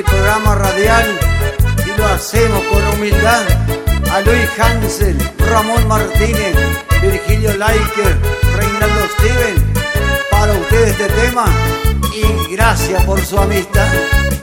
mi programa radial y lo hacemos con humildad. A Luis Hansel, Ramón Martínez, Virgilio Laiker, Reinaldo Steven, para ustedes este tema y gracias por su amistad.